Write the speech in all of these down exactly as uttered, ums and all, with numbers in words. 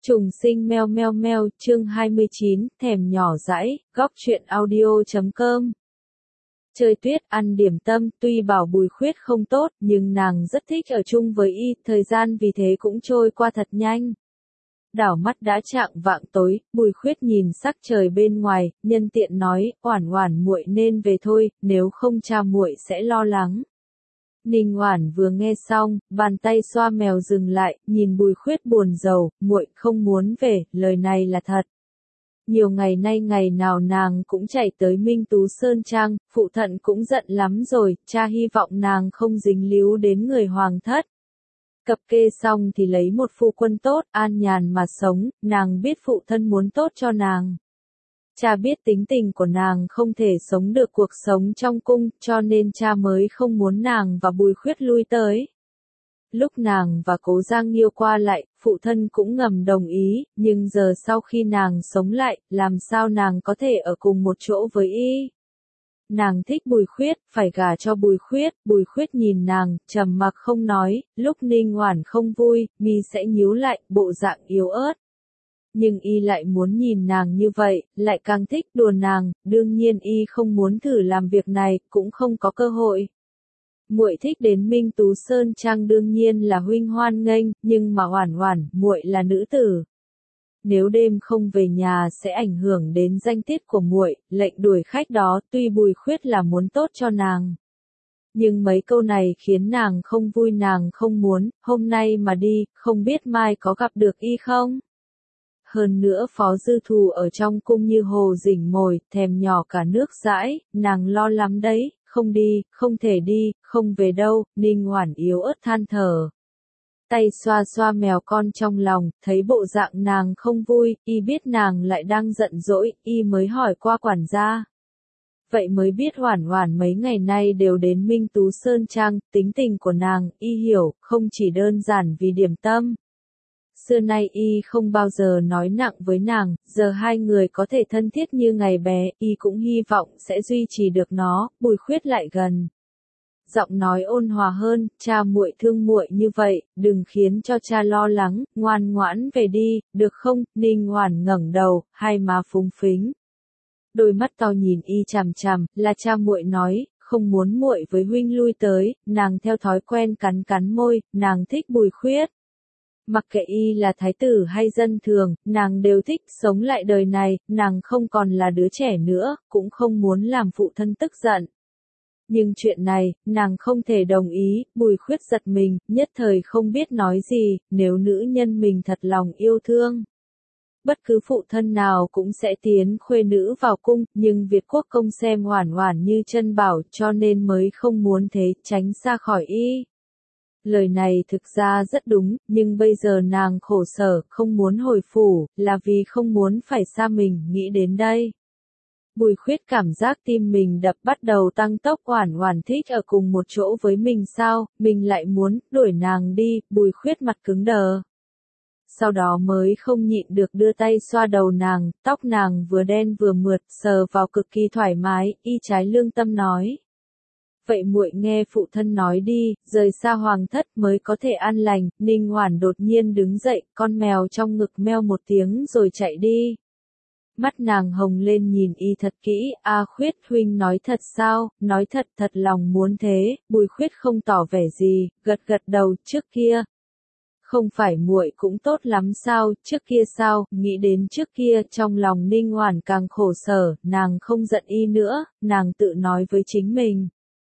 Trùng sinh meo meo meo, chương hai mươi chín, thèm nhỏ dãi, góc truyện audio chấm com. Chơi tuyết, ăn điểm tâm, tuy bảo Bùi Khuyết không tốt, nhưng nàng rất thích ở chung với y, thời gian vì thế cũng trôi qua thật nhanh. Đảo mắt đã chạng vạng tối, Bùi Khuyết nhìn sắc trời bên ngoài, nhân tiện nói, Oản Oản muội nên về thôi, nếu không cha muội sẽ lo lắng. Ninh Oản vừa nghe xong, bàn tay xoa mèo dừng lại, nhìn Bùi Khuyết buồn rầu, muội không muốn về, lời này là thật. Nhiều ngày nay ngày nào nàng cũng chạy tới Minh Tú Sơn Trang, phụ thận cũng giận lắm rồi, cha hy vọng nàng không dính líu đến người hoàng thất. Cập kê xong thì lấy một phu quân tốt, an nhàn mà sống, nàng biết phụ thân muốn tốt cho nàng. Cha biết tính tình của nàng không thể sống được cuộc sống trong cung, cho nên cha mới không muốn nàng và Bùi Khuyết lui tới. Lúc nàng và Cố Giang Nghiêu qua lại, phụ thân cũng ngầm đồng ý, nhưng giờ sau khi nàng sống lại, làm sao nàng có thể ở cùng một chỗ với y? Nàng thích Bùi Khuyết, phải gả cho Bùi Khuyết, Bùi Khuyết nhìn nàng, trầm mặc không nói, lúc Ninh Oản không vui, mi sẽ nhíu lại, bộ dạng yếu ớt. Nhưng y lại muốn nhìn nàng như vậy, lại càng thích đùa nàng, đương nhiên y không muốn thử làm việc này, cũng không có cơ hội. Muội thích đến Minh Tú Sơn Trang đương nhiên là huynh hoan nghênh, nhưng mà Oản Oản, muội là nữ tử. Nếu đêm không về nhà sẽ ảnh hưởng đến danh tiết của muội, lệnh đuổi khách đó, tuy Bùi Khuyết là muốn tốt cho nàng. Nhưng mấy câu này khiến nàng không vui, nàng không muốn, hôm nay mà đi, không biết mai có gặp được y không? Hơn nữa Phó Dư Thù ở trong cung như hồ rỉnh mồi, thèm nhỏ cả nước dãi, nàng lo lắm đấy, không đi, không thể đi, không về đâu, Ninh Oản yếu ớt than thở. Tay xoa xoa mèo con trong lòng, thấy bộ dạng nàng không vui, y biết nàng lại đang giận dỗi, y mới hỏi qua quản gia. Vậy mới biết Oản Oản mấy ngày nay đều đến Minh Tú Sơn Trang, tính tình của nàng, y hiểu, không chỉ đơn giản vì điểm tâm. Xưa nay y không bao giờ nói nặng với nàng, giờ hai người có thể thân thiết như ngày bé, y cũng hy vọng sẽ duy trì được nó. Bùi Khuyết lại gần. Giọng nói ôn hòa hơn, cha muội thương muội như vậy, đừng khiến cho cha lo lắng, ngoan ngoãn về đi, được không? Ninh Oản ngẩng đầu, hai má phúng phính. Đôi mắt to nhìn y chằm chằm, là cha muội nói, không muốn muội với huynh lui tới, nàng theo thói quen cắn cắn môi, nàng thích Bùi Khuyết. Mặc kệ y là thái tử hay dân thường, nàng đều thích, sống lại đời này, nàng không còn là đứa trẻ nữa, cũng không muốn làm phụ thân tức giận. Nhưng chuyện này, nàng không thể đồng ý, Bùi Khuyết giật mình, nhất thời không biết nói gì, nếu nữ nhân mình thật lòng yêu thương. Bất cứ phụ thân nào cũng sẽ tiến khuê nữ vào cung, nhưng Việt Quốc công xem Oản Oản như chân bảo cho nên mới không muốn thế, tránh xa khỏi y. Lời này thực ra rất đúng, nhưng bây giờ nàng khổ sở, không muốn hồi phủ, là vì không muốn phải xa mình, nghĩ đến đây. Bùi Khuyết cảm giác tim mình đập bắt đầu tăng tốc, Oản Oản thích ở cùng một chỗ với mình sao, mình lại muốn, đuổi nàng đi, Bùi Khuyết mặt cứng đờ. Sau đó mới không nhịn được đưa tay xoa đầu nàng, tóc nàng vừa đen vừa mượt, sờ vào cực kỳ thoải mái, y trái lương tâm nói. Vậy muội nghe phụ thân nói đi, rời xa hoàng thất mới có thể an lành. Ninh Oản đột nhiên đứng dậy, con mèo trong ngực meo một tiếng rồi chạy đi. Mắt nàng hồng lên nhìn y thật kỹ, A Khuyết huynh nói thật sao, nói thật thật lòng muốn thế. Bùi Khuyết không tỏ vẻ gì, gật gật đầu, trước kia. Không phải muội cũng tốt lắm sao, trước kia sao, nghĩ đến trước kia, trong lòng Ninh Oản càng khổ sở, nàng không giận y nữa, nàng tự nói với chính mình.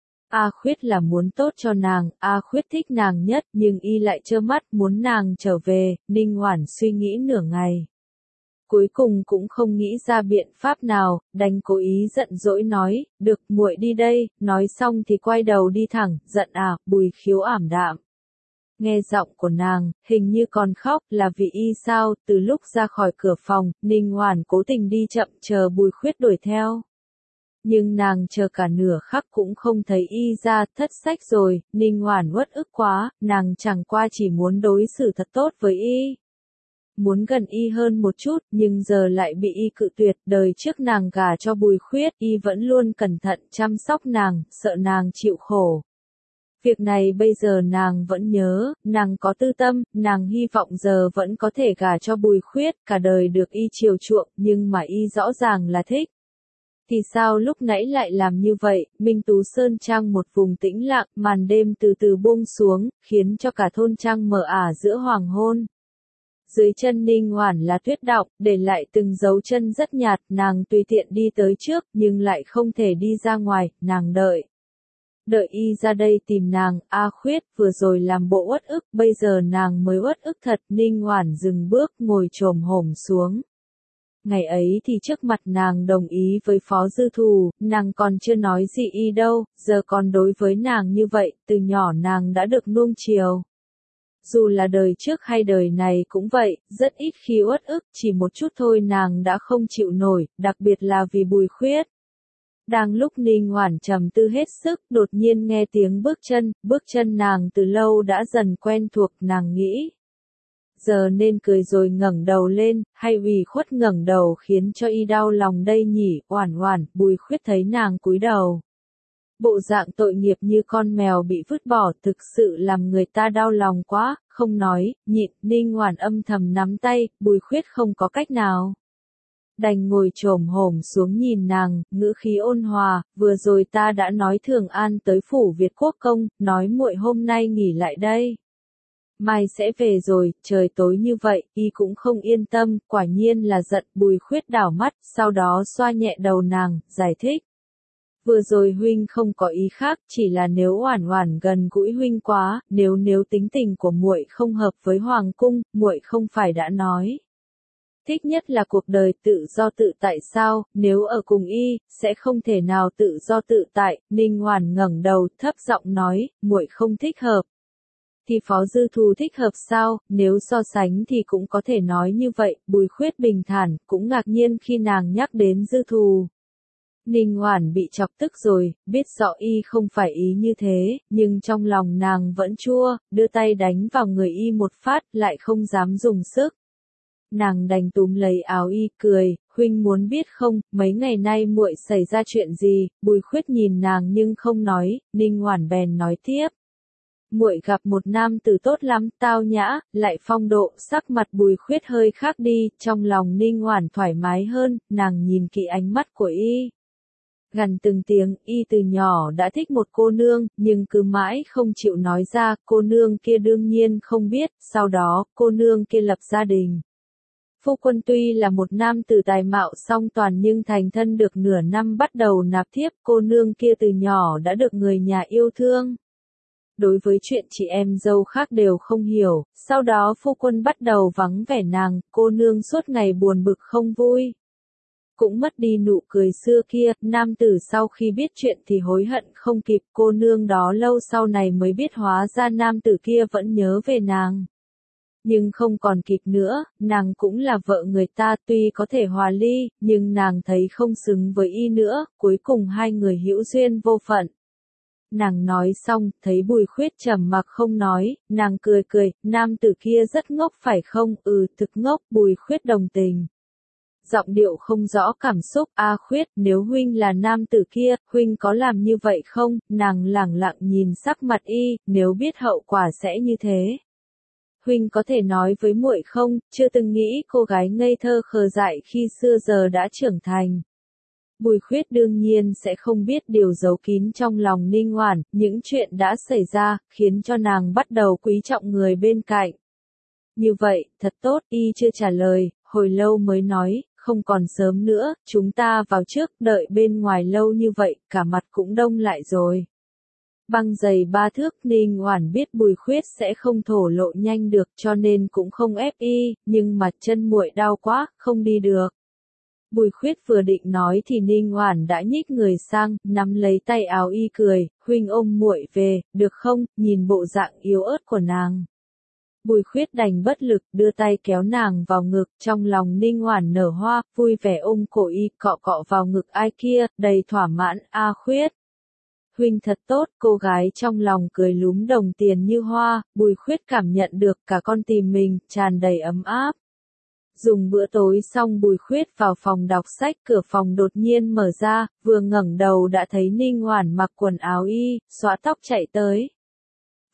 A Khuyết là muốn tốt cho nàng, A Khuyết thích nàng nhất, nhưng y lại trơ mắt muốn nàng trở về, Ninh Oản suy nghĩ nửa ngày. Cuối cùng cũng không nghĩ ra biện pháp nào, đành cố ý giận dỗi nói, được muội đi đây, nói xong thì quay đầu đi thẳng, giận à, Bùi Khiếu ảm đạm. Nghe giọng của nàng, hình như còn khóc, là vì y sao, từ lúc ra khỏi cửa phòng, Ninh Oản cố tình đi chậm chờ Bùi Khuyết đuổi theo. Nhưng nàng chờ cả nửa khắc cũng không thấy y ra, thất sách rồi, Ninh Oản uất ức quá, nàng chẳng qua chỉ muốn đối xử thật tốt với y. Muốn gần y hơn một chút, nhưng giờ lại bị y cự tuyệt, đời trước nàng gả cho Bùi Khuyết, y vẫn luôn cẩn thận chăm sóc nàng, sợ nàng chịu khổ. Việc này bây giờ nàng vẫn nhớ, nàng có tư tâm, nàng hy vọng giờ vẫn có thể gả cho Bùi Khuyết, cả đời được y chiều chuộng, nhưng mà y rõ ràng là thích. Thì sao lúc nãy lại làm như vậy? Minh Tú Sơn Trang một vùng tĩnh lặng, màn đêm từ từ buông xuống, khiến cho cả thôn trang mờ ả giữa hoàng hôn. Dưới chân Ninh Hoản là tuyết đọng, để lại từng dấu chân rất nhạt, nàng tùy tiện đi tới trước, nhưng lại không thể đi ra ngoài, nàng đợi. Đợi y ra đây tìm nàng, A Khuyết vừa rồi làm bộ uất ức, bây giờ nàng mới uất ức thật. Ninh Hoản dừng bước, ngồi chồm hổm xuống. Ngày ấy thì trước mặt nàng đồng ý với Phó Dư Thù, nàng còn chưa nói gì y đâu, giờ còn đối với nàng như vậy, từ nhỏ nàng đã được nuông chiều. Dù là đời trước hay đời này cũng vậy, rất ít khi uất ức, chỉ một chút thôi nàng đã không chịu nổi, đặc biệt là vì Bùi Khuyết. Đang lúc Ninh Hoản trầm tư hết sức, đột nhiên nghe tiếng bước chân, bước chân nàng từ lâu đã dần quen thuộc, nàng nghĩ. Giờ nên cười rồi ngẩng đầu lên, hay ủy khuất ngẩng đầu khiến cho y đau lòng đây nhỉ? Oản Oản, Bùi Khuyết thấy nàng cúi đầu. Bộ dạng tội nghiệp như con mèo bị vứt bỏ, thực sự làm người ta đau lòng quá, không nói, nhịn. Ninh Hoản âm thầm nắm tay, Bùi Khuyết không có cách nào. Đành ngồi chồm hổm xuống nhìn nàng, ngữ khí ôn hòa, vừa rồi ta đã nói Thường An tới phủ Việt Quốc công, nói muội hôm nay nghỉ lại đây. Mai sẽ về rồi, trời tối như vậy, y cũng không yên tâm, quả nhiên là giận. Bùi Khuyết đảo mắt, sau đó xoa nhẹ đầu nàng, giải thích. Vừa rồi huynh không có ý khác, chỉ là nếu Oản Oản gần gũi huynh quá, nếu nếu tính tình của muội không hợp với hoàng cung, muội không phải đã nói. Thích nhất là cuộc đời tự do tự tại sao, nếu ở cùng y, sẽ không thể nào tự do tự tại. Ninh Hoản ngẩng đầu, thấp giọng nói, muội không thích hợp. Thì Phó Dư Thù thích hợp sao, nếu so sánh thì cũng có thể nói như vậy. Bùi Khuyết bình thản, cũng ngạc nhiên khi nàng nhắc đến Dư Thù. Ninh Hoản bị chọc tức rồi, biết rõ y không phải ý như thế, nhưng trong lòng nàng vẫn chua, đưa tay đánh vào người y một phát, lại không dám dùng sức. Nàng đành túm lấy áo y, cười, huynh muốn biết không, mấy ngày nay muội xảy ra chuyện gì? Bùi Khuyết nhìn nàng nhưng không nói, Ninh Hoản bèn nói tiếp. Muội gặp một nam tử tốt lắm, tao nhã, lại phong độ, sắc mặt Bùi Khuyết hơi khác đi, trong lòng Ninh Hoản thoải mái hơn, nàng nhìn kỹ ánh mắt của y. Gần từng tiếng, y từ nhỏ đã thích một cô nương, nhưng cứ mãi không chịu nói ra, cô nương kia đương nhiên không biết, sau đó, cô nương kia lập gia đình. Phu quân tuy là một nam tử tài mạo song toàn nhưng thành thân được nửa năm bắt đầu nạp thiếp, cô nương kia từ nhỏ đã được người nhà yêu thương. Đối với chuyện chị em dâu khác đều không hiểu, sau đó phu quân bắt đầu vắng vẻ nàng, cô nương suốt ngày buồn bực không vui. Cũng mất đi nụ cười xưa kia, nam tử sau khi biết chuyện thì hối hận không kịp, cô nương đó lâu sau này mới biết hóa ra nam tử kia vẫn nhớ về nàng. Nhưng không còn kịp nữa, nàng cũng là vợ người ta, tuy có thể hòa ly, nhưng nàng thấy không xứng với y nữa, cuối cùng hai người hữu duyên vô phận. Nàng nói xong, thấy Bùi Khuyết trầm mặc không nói, nàng cười cười, nam tử kia rất ngốc phải không? Ừ, thực ngốc. Bùi Khuyết đồng tình. Giọng điệu không rõ cảm xúc. A Khuyết, nếu huynh là nam tử kia, huynh có làm như vậy không? Nàng lẳng lặng nhìn sắc mặt y, nếu biết hậu quả sẽ như thế. Huynh có thể nói với muội không? Chưa từng nghĩ cô gái ngây thơ khờ dại khi xưa giờ đã trưởng thành. Bùi Khuyết đương nhiên sẽ không biết điều giấu kín trong lòng Ninh Hoản, những chuyện đã xảy ra, khiến cho nàng bắt đầu quý trọng người bên cạnh. Như vậy, thật tốt, y chưa trả lời, hồi lâu mới nói, không còn sớm nữa, chúng ta vào trước, đợi bên ngoài lâu như vậy, cả mặt cũng đông lại rồi. Băng giày ba thước, Ninh Hoản biết Bùi Khuyết sẽ không thổ lộ nhanh được cho nên cũng không ép y, nhưng mặt chân muội đau quá, không đi được. Bùi Khuyết vừa định nói thì Ninh Hoản đã nhích người sang, nắm lấy tay áo y cười, huynh ôm muội về, được không? Nhìn bộ dạng yếu ớt của nàng. Bùi Khuyết đành bất lực, đưa tay kéo nàng vào ngực, trong lòng Ninh Hoản nở hoa, vui vẻ ôm cổ y, cọ cọ vào ngực ai kia, đầy thỏa mãn. A Khuyết, huynh thật tốt, cô gái trong lòng cười lúm đồng tiền như hoa, Bùi Khuyết cảm nhận được cả con tim mình, tràn đầy ấm áp. Dùng bữa tối xong Bùi Khuyết vào phòng đọc sách, cửa phòng đột nhiên mở ra, vừa ngẩng đầu đã thấy Ninh Hoản mặc quần áo y, xõa tóc chạy tới.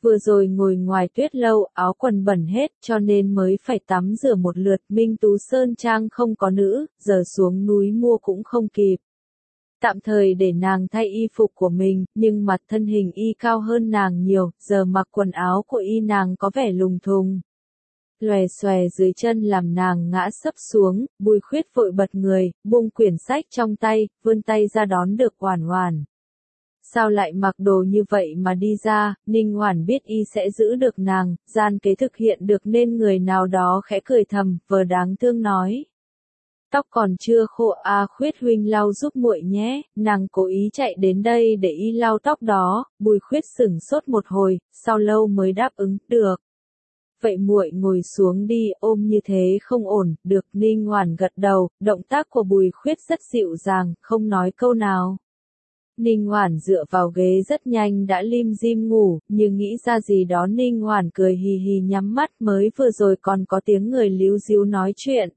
Vừa rồi ngồi ngoài tuyết lâu, áo quần bẩn hết cho nên mới phải tắm rửa một lượt. Minh Tú Sơn Trang không có nữ, giờ xuống núi mua cũng không kịp. Tạm thời để nàng thay y phục của mình, nhưng mặt thân hình y cao hơn nàng nhiều, giờ mặc quần áo của y nàng có vẻ lùng thùng. Lòe xòe dưới chân làm nàng ngã sấp xuống, Bùi Khuyết vội bật người, buông quyển sách trong tay, vươn tay ra đón được Oản Oản. Sao lại mặc đồ như vậy mà đi ra? Ninh Hoản biết y sẽ giữ được nàng, gian kế thực hiện được nên người nào đó khẽ cười thầm, vờ đáng thương nói. Tóc còn chưa khô a Khuyết huynh lau giúp muội nhé, nàng cố ý chạy đến đây để y lau tóc đó. Bùi Khuyết sửng sốt một hồi, sau lâu mới đáp ứng, được. Vậy muội ngồi xuống đi, ôm như thế không ổn, được. Ninh Hoản gật đầu, động tác của Bùi Khuyết rất dịu dàng, không nói câu nào. Ninh Hoản dựa vào ghế rất nhanh đã lim dim ngủ, nhưng nghĩ ra gì đó Ninh Hoản cười hì hì nhắm mắt, mới vừa rồi còn có tiếng người líu díu nói chuyện.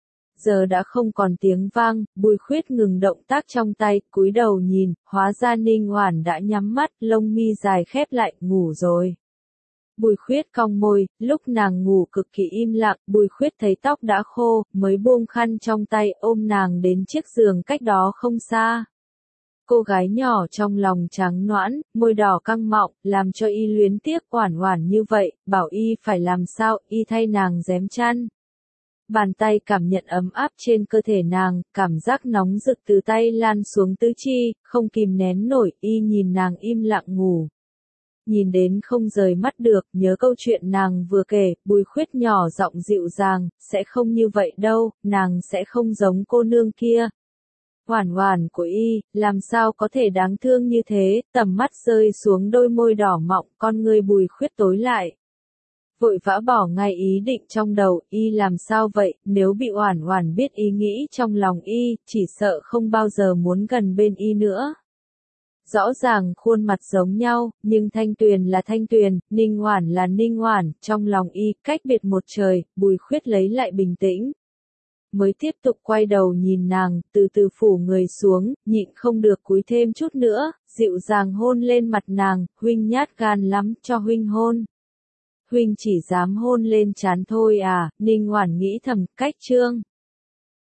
Giờ đã không còn tiếng vang, Bùi Khuyết ngừng động tác trong tay, cúi đầu nhìn, hóa ra Ninh Hoản đã nhắm mắt, lông mi dài khép lại, ngủ rồi. Bùi Khuyết cong môi, lúc nàng ngủ cực kỳ im lặng, Bùi Khuyết thấy tóc đã khô, mới buông khăn trong tay ôm nàng đến chiếc giường cách đó không xa. Cô gái nhỏ trong lòng trắng noãn, môi đỏ căng mọng, làm cho y luyến tiếc Oản Oản như vậy, bảo y phải làm sao, y thay nàng rém chăn. Bàn tay cảm nhận ấm áp trên cơ thể nàng, cảm giác nóng rực từ tay lan xuống tứ chi, không kìm nén nổi, y nhìn nàng im lặng ngủ. Nhìn đến không rời mắt được, nhớ câu chuyện nàng vừa kể, Bùi Khuyết nhỏ giọng dịu dàng, sẽ không như vậy đâu, nàng sẽ không giống cô nương kia. Oản Oản của y, làm sao có thể đáng thương như thế, tầm mắt rơi xuống đôi môi đỏ mọng, con người Bùi Khuyết tối lại. Vội vã bỏ ngay ý định trong đầu, y làm sao vậy, nếu bị Oản Oản biết ý nghĩ trong lòng y, chỉ sợ không bao giờ muốn gần bên y nữa. Rõ ràng khuôn mặt giống nhau, nhưng Thanh Tuyền là Thanh Tuyền, Ninh Hoản là Ninh Hoản, trong lòng y, cách biệt một trời. Bùi Khuyết lấy lại bình tĩnh. Mới tiếp tục quay đầu nhìn nàng, từ từ phủ người xuống, nhịn không được cúi thêm chút nữa, dịu dàng hôn lên mặt nàng, huynh nhát gan lắm, cho huynh hôn. Huynh chỉ dám hôn lên trán thôi à, Ninh Hoản nghĩ thầm, cách trương.